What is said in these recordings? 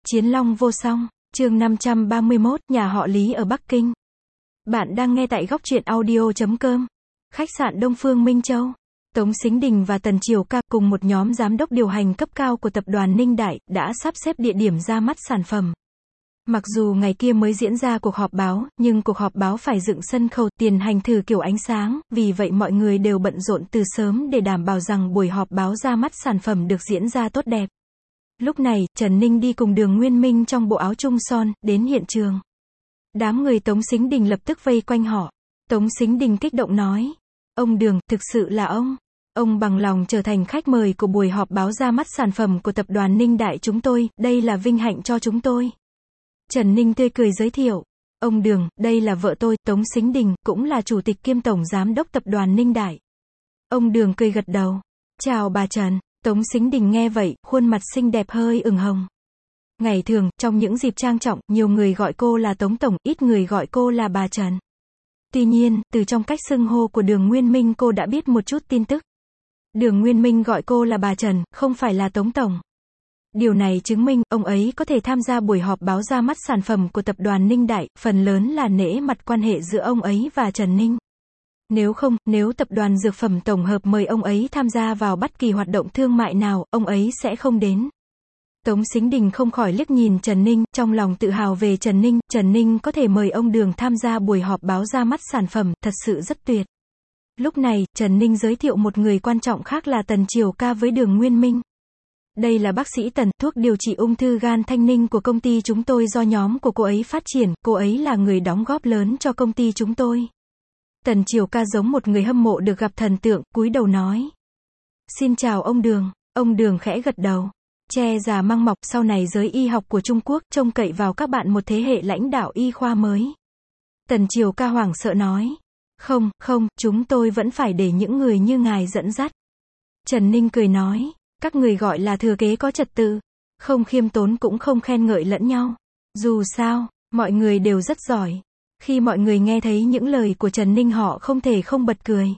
Chiến Long vô song, chương 531, nhà họ Lý ở Bắc Kinh. Bạn đang nghe tại góc truyện audio.com. Khách sạn Đông Phương Minh Châu. Tống Sính Đình và Tần Triều Ca cùng một nhóm giám đốc điều hành cấp cao của tập đoàn Ninh Đại đã sắp xếp địa điểm ra mắt sản phẩm. Mặc dù ngày kia mới diễn ra cuộc họp báo, nhưng cuộc họp báo phải dựng sân khấu, tiền hành thử kiểu ánh sáng, vì vậy mọi người đều bận rộn từ sớm để đảm bảo rằng buổi họp báo ra mắt sản phẩm được diễn ra tốt đẹp. Lúc này, Trần Ninh đi cùng Đường Nguyên Minh trong bộ áo trung son, đến hiện trường. Đám người Tống Sính Đình lập tức vây quanh họ. Tống Sính Đình kích động nói: "Ông Đường, thực sự là ông bằng lòng trở thành khách mời của buổi họp báo ra mắt sản phẩm của tập đoàn Ninh Đại chúng tôi, đây là vinh hạnh cho chúng tôi." Trần Ninh tươi cười giới thiệu: "Ông Đường, đây là vợ tôi, Tống Sính Đình, cũng là chủ tịch kiêm tổng giám đốc tập đoàn Ninh Đại." Ông Đường cười gật đầu: "Chào bà Trần." Tống Sính Đình nghe vậy, khuôn mặt xinh đẹp hơi ửng hồng. Ngày thường, trong những dịp trang trọng, nhiều người gọi cô là Tống Tổng, ít người gọi cô là bà Trần. Tuy nhiên, từ trong cách xưng hô của Đường Nguyên Minh cô đã biết một chút tin tức. Đường Nguyên Minh gọi cô là bà Trần, không phải là Tống Tổng. Điều này chứng minh, ông ấy có thể tham gia buổi họp báo ra mắt sản phẩm của tập đoàn Ninh Đại, phần lớn là nể mặt quan hệ giữa ông ấy và Trần Ninh. Nếu không, nếu tập đoàn Dược phẩm Tổng hợp mời ông ấy tham gia vào bất kỳ hoạt động thương mại nào, ông ấy sẽ không đến. Tống Sính Đình không khỏi liếc nhìn Trần Ninh, trong lòng tự hào về Trần Ninh có thể mời ông Đường tham gia buổi họp báo ra mắt sản phẩm, thật sự rất tuyệt. Lúc này, Trần Ninh giới thiệu một người quan trọng khác là Tần Triều Ca với Đường Nguyên Minh. "Đây là bác sĩ Tần, thuốc điều trị ung thư gan Thanh Ninh của công ty chúng tôi do nhóm của cô ấy phát triển, cô ấy là người đóng góp lớn cho công ty chúng tôi." Tần Triều Ca giống một người hâm mộ được gặp thần tượng, cúi đầu nói: "Xin chào ông Đường." Ông Đường khẽ gật đầu. Che già măng mọc, sau này giới y học của Trung Quốc trông cậy vào các bạn một thế hệ lãnh đạo y khoa mới. Tần Triều Ca hoảng sợ nói: Không, chúng tôi vẫn phải để những người như ngài dẫn dắt." Trần Ninh cười nói: "Các người gọi là thừa kế có trật tự, không khiêm tốn cũng không khen ngợi lẫn nhau. Dù sao, mọi người đều rất giỏi." Khi mọi người nghe thấy những lời của Trần Ninh họ không thể không bật cười.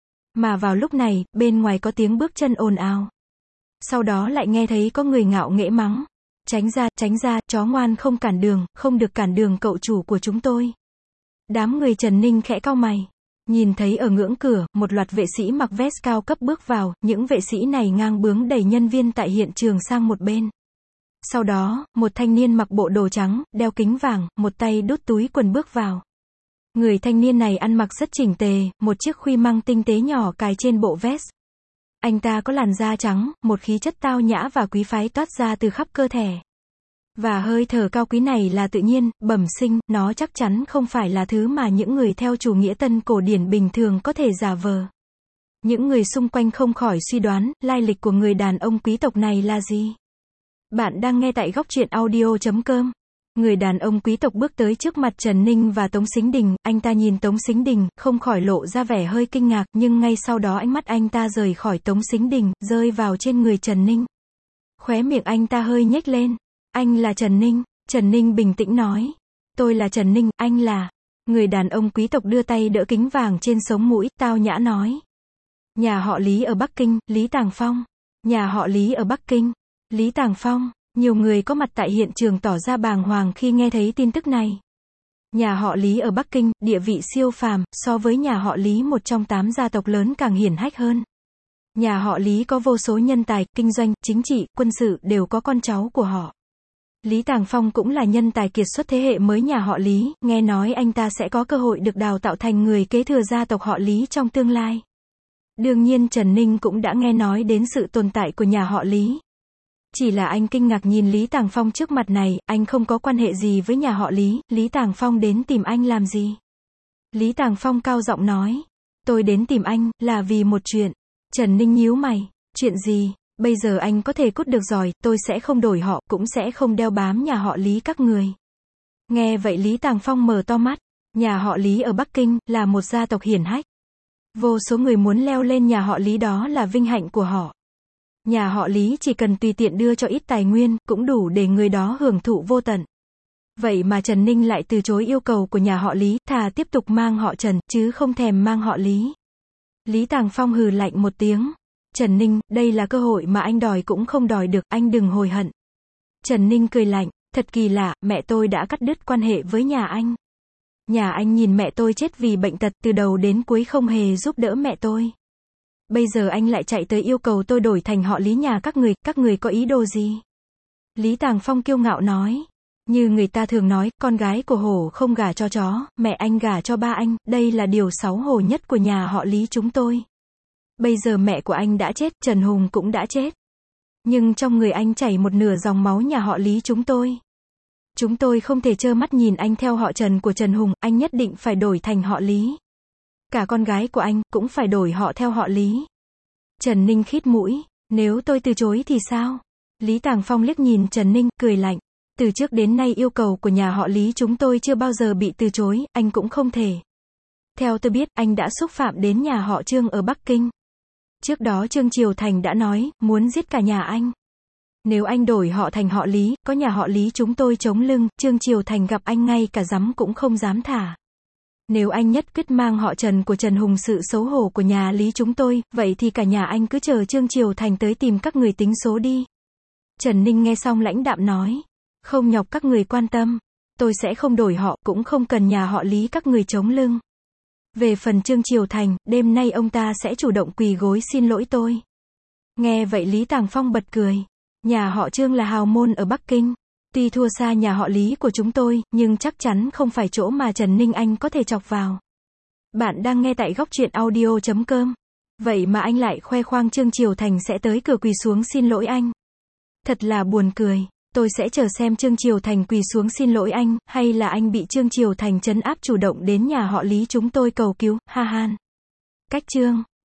Mà vào lúc này, bên ngoài có tiếng bước chân ồn ào. Sau đó lại nghe thấy có người ngạo nghễ mắng: tránh ra, chó ngoan không cản đường, không được cản đường cậu chủ của chúng tôi." Đám người Trần Ninh khẽ cau mày. Nhìn thấy ở ngưỡng cửa, một loạt vệ sĩ mặc vest cao cấp bước vào, những vệ sĩ này ngang bướng đẩy nhân viên tại hiện trường sang một bên. Sau đó, một thanh niên mặc bộ đồ trắng, đeo kính vàng, một tay đút túi quần bước vào. Người thanh niên này ăn mặc rất chỉnh tề, một chiếc khuy măng tinh tế nhỏ cài trên bộ vest. Anh ta có làn da trắng, một khí chất tao nhã và quý phái toát ra từ khắp cơ thể. Và hơi thở cao quý này là tự nhiên, bẩm sinh, nó chắc chắn không phải là thứ mà những người theo chủ nghĩa tân cổ điển bình thường có thể giả vờ. Những người xung quanh không khỏi suy đoán, lai lịch của người đàn ông quý tộc này là gì? Bạn đang nghe tại góc truyện audio.com. Người đàn ông quý tộc bước tới trước mặt Trần Ninh và Tống Sính Đình, anh ta nhìn Tống Sính Đình, không khỏi lộ ra vẻ hơi kinh ngạc, nhưng ngay sau đó ánh mắt anh ta rời khỏi Tống Sính Đình, rơi vào trên người Trần Ninh. Khóe miệng anh ta hơi nhếch lên. "Anh là Trần Ninh." Trần Ninh bình tĩnh nói: "Tôi là Trần Ninh, anh là..." Người đàn ông quý tộc đưa tay đỡ kính vàng trên sống mũi, tao nhã nói: "Nhà họ Lý ở Bắc Kinh, Lý Tàng Phong." Nhà họ Lý ở Bắc Kinh, Lý Tàng Phong. Nhiều người có mặt tại hiện trường tỏ ra bàng hoàng khi nghe thấy tin tức này. Nhà họ Lý ở Bắc Kinh, địa vị siêu phàm, so với nhà họ Lý một trong 8 gia tộc lớn càng hiển hách hơn. Nhà họ Lý có vô số nhân tài, kinh doanh, chính trị, quân sự, đều có con cháu của họ. Lý Tàng Phong cũng là nhân tài kiệt xuất thế hệ mới nhà họ Lý, nghe nói anh ta sẽ có cơ hội được đào tạo thành người kế thừa gia tộc họ Lý trong tương lai. Đương nhiên Trần Ninh cũng đã nghe nói đến sự tồn tại của nhà họ Lý. Chỉ là anh kinh ngạc nhìn Lý Tàng Phong trước mặt này, anh không có quan hệ gì với nhà họ Lý, Lý Tàng Phong đến tìm anh làm gì? Lý Tàng Phong cao giọng nói: "Tôi đến tìm anh, là vì một chuyện." Trần Ninh nhíu mày: "Chuyện gì?" "Bây giờ anh có thể cút được rồi, tôi sẽ không đổi họ, cũng sẽ không đeo bám nhà họ Lý các người." Nghe vậy Lý Tàng Phong mở to mắt. Nhà họ Lý ở Bắc Kinh, là một gia tộc hiển hách. Vô số người muốn leo lên nhà họ Lý, đó là vinh hạnh của họ. Nhà họ Lý chỉ cần tùy tiện đưa cho ít tài nguyên, cũng đủ để người đó hưởng thụ vô tận. Vậy mà Trần Ninh lại từ chối yêu cầu của nhà họ Lý, thà tiếp tục mang họ Trần, chứ không thèm mang họ Lý. Lý Tàng Phong hừ lạnh một tiếng: "Trần Ninh, đây là cơ hội mà anh đòi cũng không đòi được, anh đừng hối hận." Trần Ninh cười lạnh: Thật kỳ lạ, mẹ tôi đã cắt đứt quan hệ với nhà anh. Nhà anh nhìn mẹ tôi chết vì bệnh tật, từ đầu đến cuối không hề giúp đỡ mẹ tôi. Bây giờ anh lại chạy tới yêu cầu tôi đổi thành họ Lý nhà các người có ý đồ gì? Lý Tàng Phong kiêu ngạo nói. Như người ta thường nói, con gái của hổ không gả cho chó, mẹ anh gả cho ba anh, đây là điều xấu hổ nhất của nhà họ Lý chúng tôi. Bây giờ mẹ của anh đã chết, Trần Hùng cũng đã chết. Nhưng trong người anh chảy một nửa dòng máu nhà họ Lý chúng tôi. Chúng tôi không thể trơ mắt nhìn anh theo họ Trần của Trần Hùng, anh nhất định phải đổi thành họ Lý. Cả con gái của anh cũng phải đổi họ theo họ Lý. Trần Ninh khít mũi, nếu tôi từ chối thì sao? Lý Tàng Phong liếc nhìn Trần Ninh, cười lạnh. Từ trước đến nay yêu cầu của nhà họ Lý chúng tôi chưa bao giờ bị từ chối, anh cũng không thể. Theo tôi biết, anh đã xúc phạm đến nhà họ Trương ở Bắc Kinh. Trước đó Trương Triều Thành đã nói, muốn giết cả nhà anh. Nếu anh đổi họ thành họ Lý, có nhà họ Lý chúng tôi chống lưng, Trương Triều Thành gặp anh ngay cả dám cũng không dám thả. Nếu anh nhất quyết mang họ Trần của Trần Hùng sự xấu hổ của nhà Lý chúng tôi, vậy thì cả nhà anh cứ chờ Trương Triều Thành tới tìm các người tính số đi. Trần Ninh nghe xong lãnh đạm nói. Không nhọc các người quan tâm. Tôi sẽ không đổi họ, cũng không cần nhà họ Lý các người chống lưng. Về phần Trương Triều Thành, đêm nay ông ta sẽ chủ động quỳ gối xin lỗi tôi. Nghe vậy Lý Tàng Phong bật cười. Nhà họ Trương là hào môn ở Bắc Kinh. Tuy thua xa nhà họ Lý của chúng tôi, nhưng chắc chắn không phải chỗ mà Trần Ninh anh có thể chọc vào. Bạn đang nghe tại goctruyện.audio.com. Vậy mà anh lại khoe khoang Trương Triều Thành sẽ tới cửa quỳ xuống xin lỗi anh. Thật là buồn cười. Tôi sẽ chờ xem Trương Triều Thành quỳ xuống xin lỗi anh, hay là anh bị Trương Triều Thành trấn áp chủ động đến nhà họ Lý chúng tôi cầu cứu, ha han. Cách chương